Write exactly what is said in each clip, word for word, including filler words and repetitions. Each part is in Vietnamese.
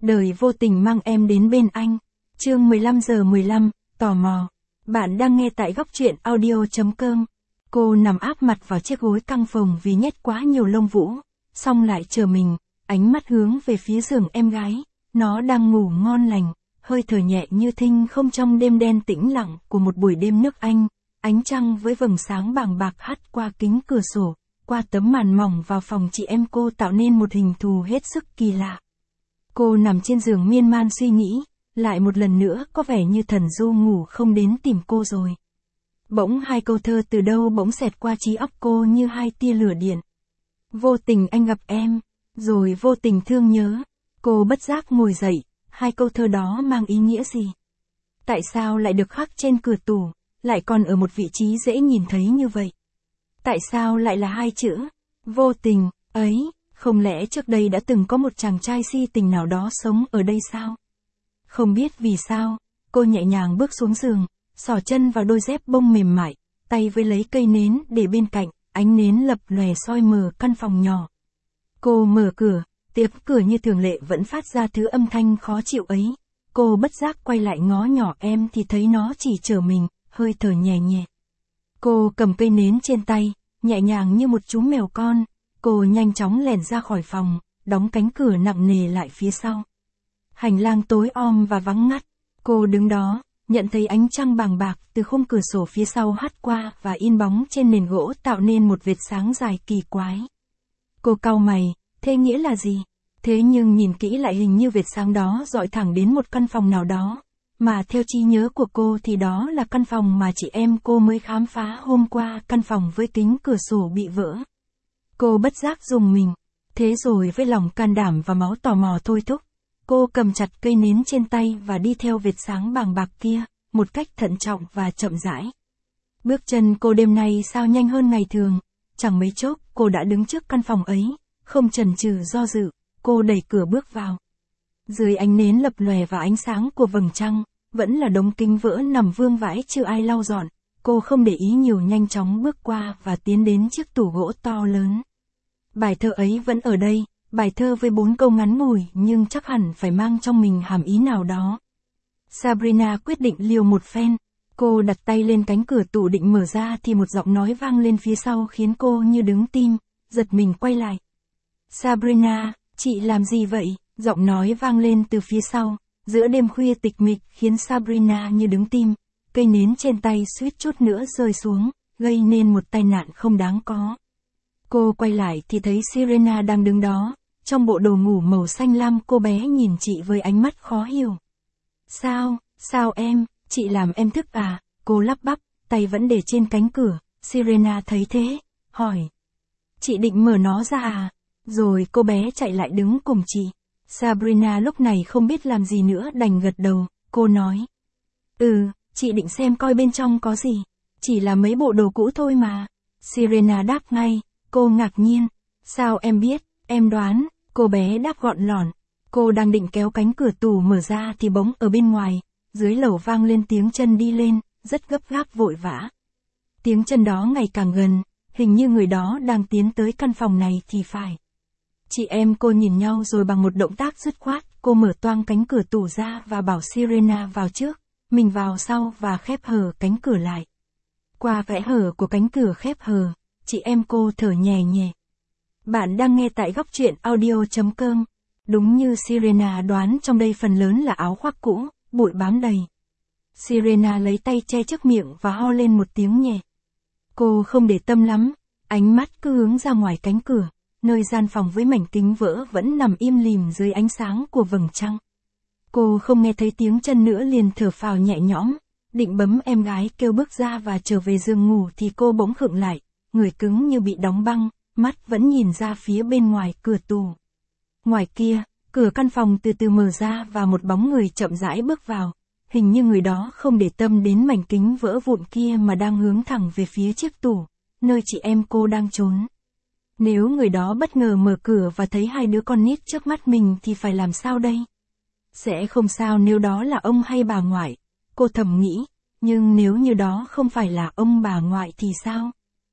Đời vô tình mang em đến bên anh. Chương mười lăm giờ mười lăm, tò mò. Bạn đang nghe tại góc truyện audio.com. Cô nằm áp mặt vào chiếc gối căng phồng vì nhét quá nhiều lông vũ, xong lại chờ mình, ánh mắt hướng về phía giường em gái. Nó đang ngủ ngon lành, hơi thở nhẹ như thinh không trong đêm đen tĩnh lặng của một buổi đêm nước Anh. Ánh trăng với vầng sáng bàng bạc hắt qua kính cửa sổ, qua tấm màn mỏng vào phòng chị em cô tạo nên một hình thù hết sức kỳ lạ. Cô nằm trên giường miên man suy nghĩ, lại một lần nữa có vẻ như thần du ngủ không đến tìm cô rồi. Bỗng hai câu thơ từ đâu bỗng xẹt qua trí óc cô như hai tia lửa điện. Vô tình anh gặp em, rồi vô tình thương nhớ. Cô bất giác ngồi dậy, hai câu thơ đó mang ý nghĩa gì? Tại sao lại được khắc trên cửa tủ, lại còn ở một vị trí dễ nhìn thấy như vậy? Tại sao lại là hai chữ, vô tình, ấy, không lẽ trước đây đã từng có một chàng trai si tình nào đó sống ở đây sao? Không biết vì sao, cô nhẹ nhàng bước xuống giường, xỏ chân vào đôi dép bông mềm mại, tay với lấy cây nến để bên cạnh, ánh nến lập lòe soi mờ căn phòng nhỏ. Cô mở cửa, tiếng cửa như thường lệ vẫn phát ra thứ âm thanh khó chịu ấy. Cô bất giác quay lại ngó nhỏ em thì thấy nó chỉ chờ mình, hơi thở nhẹ nhẹ. Cô cầm cây nến trên tay, nhẹ nhàng như một chú mèo con. Cô nhanh chóng lẻn ra khỏi phòng, đóng cánh cửa nặng nề lại phía sau. Hành lang tối om và vắng ngắt. Cô đứng đó, nhận thấy ánh trăng bàng bạc từ khung cửa sổ phía sau hắt qua và in bóng trên nền gỗ tạo nên một vệt sáng dài kỳ quái. Cô cau mày, thế nghĩa là gì? Thế nhưng nhìn kỹ lại hình như vệt sáng đó dọi thẳng đến một căn phòng nào đó, mà theo trí nhớ của cô thì đó là căn phòng mà chị em cô mới khám phá hôm qua, căn phòng với kính cửa sổ bị vỡ. Cô bất giác rùng mình, thế rồi với lòng can đảm và máu tò mò thôi thúc, cô cầm chặt cây nến trên tay và đi theo vệt sáng bàng bạc kia, một cách thận trọng và chậm rãi. Bước chân cô đêm nay sao nhanh hơn ngày thường, chẳng mấy chốc cô đã đứng trước căn phòng ấy, không chần chừ do dự, cô đẩy cửa bước vào. Dưới ánh nến lập lòe và ánh sáng của vầng trăng, vẫn là đống kính vỡ nằm vương vãi chưa ai lau dọn. Cô không để ý nhiều, nhanh chóng bước qua và tiến đến chiếc tủ gỗ to lớn. Bài thơ ấy vẫn ở đây, bài thơ với bốn câu ngắn ngủi nhưng chắc hẳn phải mang trong mình hàm ý nào đó. Sabrina quyết định liều một phen. Cô đặt tay lên cánh cửa tủ định mở ra thì một giọng nói vang lên phía sau khiến cô như đứng tim, giật mình quay lại. Sabrina, chị làm gì vậy? Giọng nói vang lên từ phía sau, giữa đêm khuya tịch mịch khiến Sabrina như đứng tim. Cây nến trên tay suýt chút nữa rơi xuống, gây nên một tai nạn không đáng có. Cô quay lại thì thấy Serena đang đứng đó, trong bộ đồ ngủ màu xanh lam. Cô bé nhìn chị với ánh mắt khó hiểu. Sao, sao em, chị làm em thức à? Cô lắp bắp, tay vẫn để trên cánh cửa. Serena thấy thế, hỏi. Chị định mở nó ra à? Rồi cô bé chạy lại đứng cùng chị. Sabrina lúc này không biết làm gì nữa đành gật đầu. Cô nói. Ừ, chị định xem coi bên trong có gì. Chỉ là mấy bộ đồ cũ thôi mà. Serena đáp ngay. Cô ngạc nhiên. Sao em biết? Em đoán. Cô bé đáp gọn lỏn. Cô đang định kéo cánh cửa tủ mở ra thì bỗng ở bên ngoài, dưới lầu vang lên tiếng chân đi lên, rất gấp gáp vội vã. Tiếng chân đó ngày càng gần, hình như người đó đang tiến tới căn phòng này thì phải. Chị em cô nhìn nhau rồi bằng một động tác dứt khoát, cô mở toang cánh cửa tủ ra và bảo Serena vào trước, mình vào sau và khép hờ cánh cửa lại. Qua kẽ hở của cánh cửa khép hờ, chị em cô thở nhẹ nhẹ. Bạn đang nghe tại góc truyện audio.com. Đúng như Serena đoán, trong đây phần lớn là áo khoác cũ, bụi bám đầy. Serena lấy tay che trước miệng và ho lên một tiếng nhẹ. Cô không để tâm lắm, ánh mắt cứ hướng ra ngoài cánh cửa, nơi gian phòng với mảnh kính vỡ vẫn nằm im lìm dưới ánh sáng của vầng trăng. Cô không nghe thấy tiếng chân nữa liền thở phào nhẹ nhõm, định bấm em gái kêu bước ra và trở về giường ngủ thì cô bỗng khựng lại, người cứng như bị đóng băng, mắt vẫn nhìn ra phía bên ngoài cửa tủ. Ngoài kia, cửa căn phòng từ từ mở ra và một bóng người chậm rãi bước vào, hình như người đó không để tâm đến mảnh kính vỡ vụn kia mà đang hướng thẳng về phía chiếc tủ, nơi chị em cô đang trốn. Nếu người đó bất ngờ mở cửa và thấy hai đứa con nít trước mắt mình thì phải làm sao đây? Sẽ không sao nếu đó là ông hay bà ngoại, cô thầm nghĩ, nhưng nếu như đó không phải là ông bà ngoại thì sao?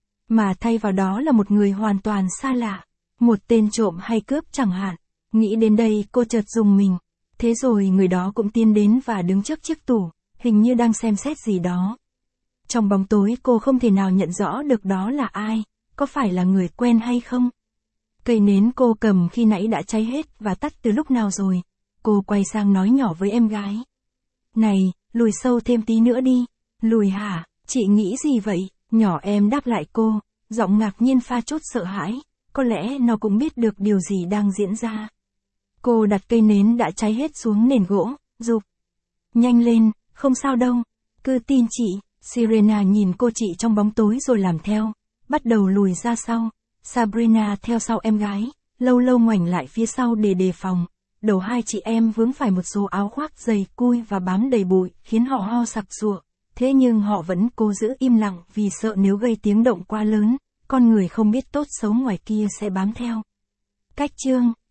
Mà thay vào đó là một người hoàn toàn xa lạ, một tên trộm hay cướp chẳng hạn. Nghĩ đến đây cô chợt rùng mình. Thế rồi người đó cũng tiến đến và đứng trước chiếc tủ, hình như đang xem xét gì đó. Trong bóng tối cô không thể nào nhận rõ được đó là ai, có phải là người quen hay không. Cây nến cô cầm khi nãy đã cháy hết và tắt từ lúc nào rồi. Cô quay sang nói nhỏ với em gái. Này, lùi sâu thêm tí nữa đi. Lùi hả, chị nghĩ gì vậy? Nhỏ em đáp lại cô, giọng ngạc nhiên pha chút sợ hãi, có lẽ nó cũng biết được điều gì đang diễn ra. Cô đặt cây nến đã cháy hết xuống nền gỗ, giục. Nhanh lên, không sao đâu, cứ tin chị. Serena nhìn cô chị trong bóng tối rồi làm theo, bắt đầu lùi ra sau. Sabrina theo sau em gái, lâu lâu ngoảnh lại phía sau để đề phòng. Đầu hai chị em vướng phải một số áo khoác dày cui và bám đầy bụi, khiến họ ho sặc sụa. Thế nhưng họ vẫn cố giữ im lặng vì sợ nếu gây tiếng động quá lớn, con người không biết tốt xấu ngoài kia sẽ bám theo. Cách chương